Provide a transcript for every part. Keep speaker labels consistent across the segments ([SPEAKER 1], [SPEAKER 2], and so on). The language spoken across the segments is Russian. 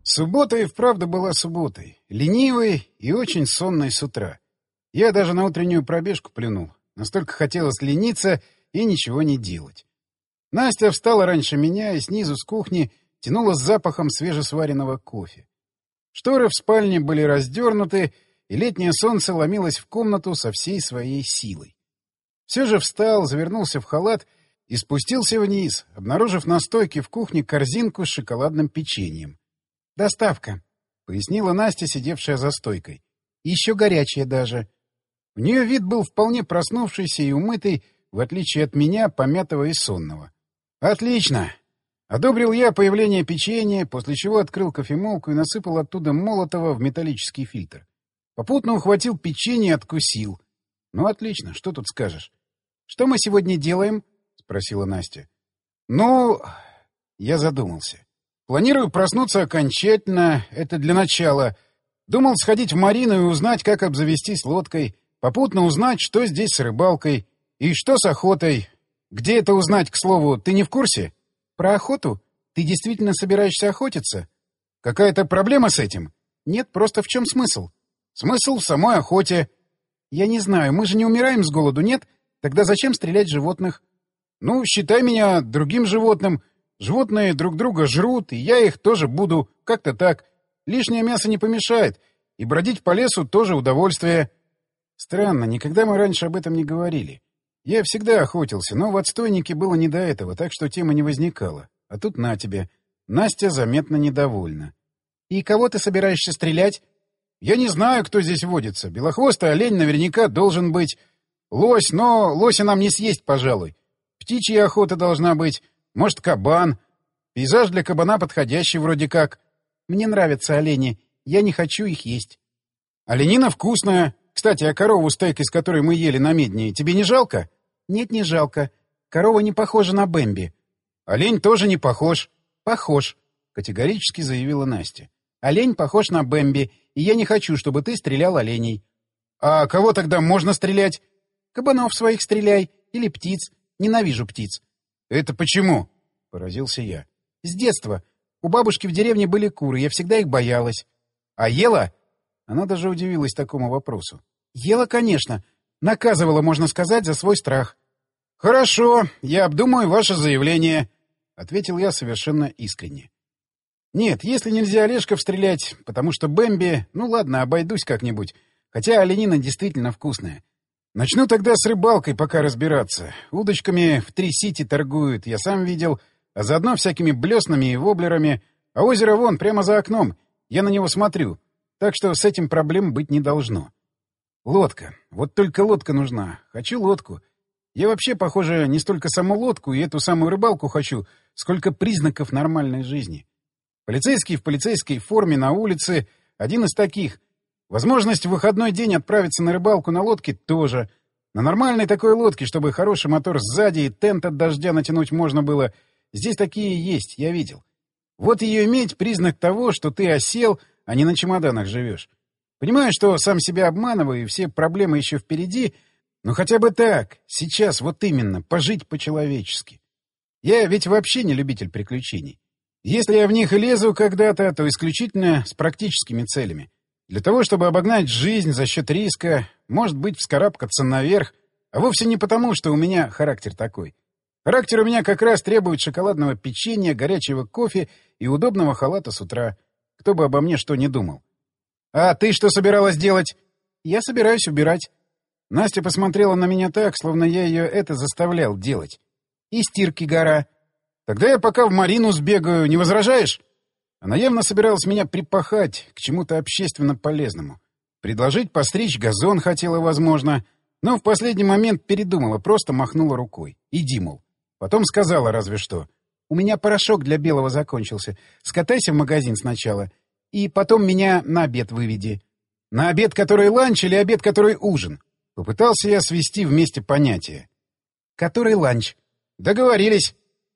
[SPEAKER 1] Суббота и вправду была субботой. Ленивой и очень сонной с утра. Я даже на утреннюю пробежку плюнул. Настолько хотелось лениться и ничего не делать. Настя встала раньше меня и снизу с кухни тянула с запахом свежесваренного кофе. Шторы в спальне были раздернуты, и летнее солнце ломилось в комнату со всей своей силой. Все же встал, завернулся в халат и спустился вниз, обнаружив на стойке в кухне корзинку с шоколадным печеньем. «Доставка», — пояснила Настя, сидевшая за стойкой. «Еще горячая даже». У нее вид был вполне проснувшийся и умытый, в отличие от меня, помятого и сонного. «Отлично!» Одобрил я появление печенья, после чего открыл кофемолку и насыпал оттуда молотого в металлический фильтр. Попутно ухватил печенье и откусил. «Ну, отлично, что тут скажешь?» «Что мы сегодня делаем?» — спросила Настя. «Ну...» — я задумался. «Планирую проснуться окончательно, это для начала. Думал сходить в марину и узнать, как обзавестись лодкой, попутно узнать, что здесь с рыбалкой и что с охотой. Где это узнать, к слову, ты не в курсе?» «Про охоту? Ты действительно собираешься охотиться?» «Какая-то проблема с этим?» «Нет, просто в чем смысл?» «Смысл в самой охоте». «Я не знаю, мы же не умираем с голоду, нет? Тогда зачем стрелять в животных?» «Ну, считай меня другим животным. Животные друг друга жрут, и я их тоже буду. Как-то так. Лишнее мясо не помешает, и бродить по лесу тоже удовольствие». Странно, никогда мы раньше об этом не говорили. Я всегда охотился, но в отстойнике было не до этого, так что тема не возникала. А тут на тебе. Настя заметно недовольна. «И кого ты собираешься стрелять?» «Я не знаю, кто здесь водится. Белохвостый олень наверняка должен быть. Лось, но лося нам не съесть, пожалуй. Птичья охота должна быть. Может, кабан. Пейзаж для кабана подходящий вроде как. Мне нравятся олени. Я не хочу их есть». «Оленина вкусная. Кстати, а корову стейк, из которой мы ели на Медне, тебе не жалко?» «Нет, не жалко. Корова не похожа на Бэмби». «Олень тоже не похож». «Похож», — категорически заявила Настя. «Олень похож на Бэмби, и я не хочу, чтобы ты стрелял оленей». «А кого тогда можно стрелять?» «Кабанов своих стреляй. Или птиц. Ненавижу птиц». «Это почему?» — поразился я. «С детства. У бабушки в деревне были куры, я всегда их боялась». «А ела?» Она даже удивилась такому вопросу. «Ела, конечно. Наказывала, можно сказать, за свой страх». «Хорошо, я обдумаю ваше заявление», — ответил я совершенно искренне. «Нет, если нельзя Олежков стрелять, потому что Бэмби... Ну ладно, обойдусь как-нибудь. Хотя оленина действительно вкусная. Начну тогда с рыбалкой пока разбираться. Удочками в Три-Сити торгуют, я сам видел, а заодно всякими блеснами и воблерами. А озеро вон, прямо за окном. Я на него смотрю. Так что с этим проблем быть не должно. Лодка. Вот только лодка нужна. Хочу лодку. Я вообще, похоже, не столько саму лодку и эту самую рыбалку хочу, сколько признаков нормальной жизни. Полицейский в полицейской форме на улице — один из таких. Возможность в выходной день отправиться на рыбалку на лодке тоже. На нормальной такой лодке, чтобы хороший мотор сзади и тент от дождя натянуть можно было. Здесь такие есть, я видел. Вот ее иметь — признак того, что ты осел, а не на чемоданах живешь. Понимаю, что сам себя обманываю, и все проблемы еще впереди, но хотя бы так, сейчас вот именно, пожить по-человечески. Я ведь вообще не любитель приключений. Если я в них и лезу когда-то, то исключительно с практическими целями. Для того, чтобы обогнать жизнь за счет риска, может быть, вскарабкаться наверх, а вовсе не потому, что у меня характер такой. Характер у меня как раз требует шоколадного печенья, горячего кофе и удобного халата с утра. Кто бы обо мне что ни думал. «А ты что собиралась делать?» «Я собираюсь убирать». Настя посмотрела на меня так, словно я ее это заставлял делать. «И стирки гора». «Тогда я пока в марину сбегаю, не возражаешь?» Она явно собиралась меня припахать к чему-то общественно полезному. Предложить постричь газон хотела, возможно, но в последний момент передумала, просто махнула рукой. Иди, мол. Потом сказала разве что. «У меня порошок для белого закончился. Скатайся в магазин сначала. И потом меня на обед выведи». «На обед, который ланч, или обед, который ужин?» Попытался я свести вместе понятия. «Который ланч». «Договорились».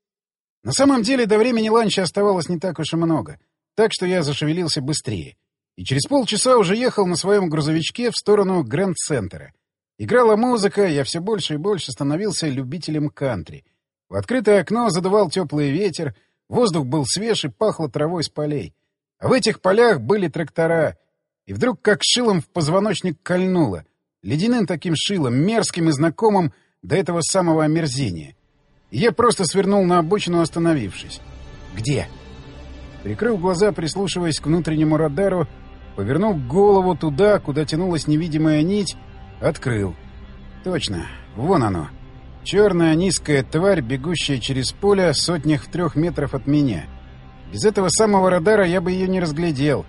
[SPEAKER 1] На самом деле до времени ланча оставалось не так уж и много, так что я зашевелился быстрее. И через полчаса уже ехал на своем грузовичке в сторону Грэнд-центра. Играла музыка, я все больше и больше становился любителем кантри. В открытое окно задувал теплый ветер, воздух был свеж и пахло травой с полей. А в этих полях были трактора. И вдруг как шилом в позвоночник кольнуло. Ледяным таким шилом, мерзким и знакомым до этого самого омерзения. И я просто свернул на обочину, остановившись. «Где?» Прикрыл глаза, прислушиваясь к внутреннему радару, повернул голову туда, куда тянулась невидимая нить, открыл. Точно, вон оно. Черная низкая тварь, бегущая через поле, сотнях в 3 метрах от меня. Без этого самого радара я бы ее не разглядел.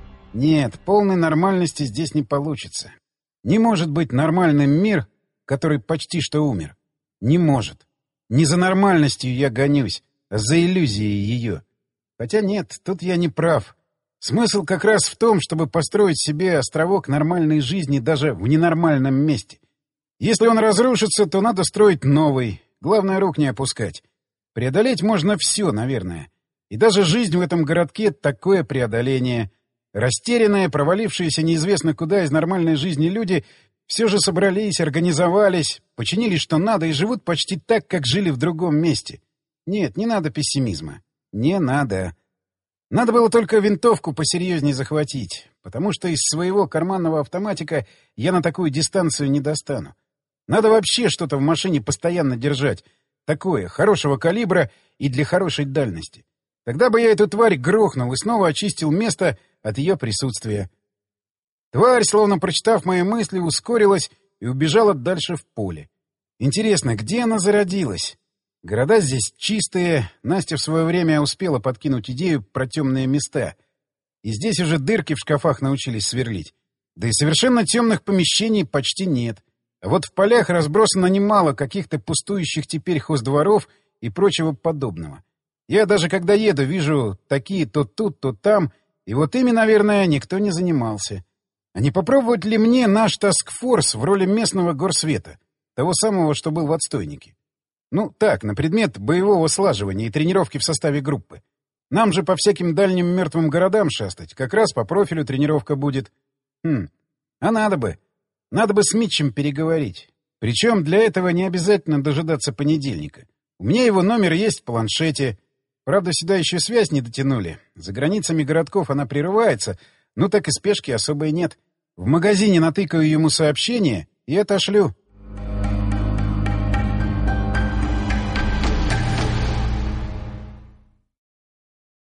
[SPEAKER 1] Нет, полной нормальности здесь не получится. Не может быть нормальным мир, который почти что умер. Не может. Не за нормальностью я гонюсь, а за иллюзией ее. Хотя нет, тут я не прав. Смысл как раз в том, чтобы построить себе островок нормальной жизни даже в ненормальном месте. Если он разрушится, то надо строить новый. Главное, рук не опускать. Преодолеть можно все, наверное. И даже жизнь в этом городке — такое преодоление. Растерянные, провалившиеся неизвестно куда из нормальной жизни люди все же собрались, организовались, починили что надо и живут почти так, как жили в другом месте. Нет, не надо пессимизма. Не надо. Надо было только винтовку посерьезнее захватить, потому что из своего карманного автоматика я на такую дистанцию не достану. Надо вообще что-то в машине постоянно держать. Такое, хорошего калибра и для хорошей дальности. Тогда бы я эту тварь грохнул и снова очистил место от ее присутствия. Тварь, словно прочитав мои мысли, ускорилась и убежала дальше в поле. Интересно, где она зародилась? Города здесь чистые. Настя в свое время успела подкинуть идею про темные места. И здесь уже дырки в шкафах научились сверлить. Да и совершенно темных помещений почти нет. А вот в полях разбросано немало каких-то пустующих теперь хоздворов и прочего подобного. Я даже когда еду, вижу такие то тут, то там, и вот ими, наверное, никто не занимался. А не попробовать ли мне наш таскфорс в роли местного горсвета? Того самого, что был в отстойнике. Ну, так, на предмет боевого слаживания и тренировки в составе группы. Нам же по всяким дальним мертвым городам шастать. Как раз по профилю тренировка будет. А надо бы. Надо бы с Митчем переговорить. Причем для этого не обязательно дожидаться понедельника. У меня его номер есть в планшете. Правда, сюда еще связь не дотянули. За границами городков она прерывается, но так и спешки особой нет. В магазине натыкаю ему сообщение и отошлю.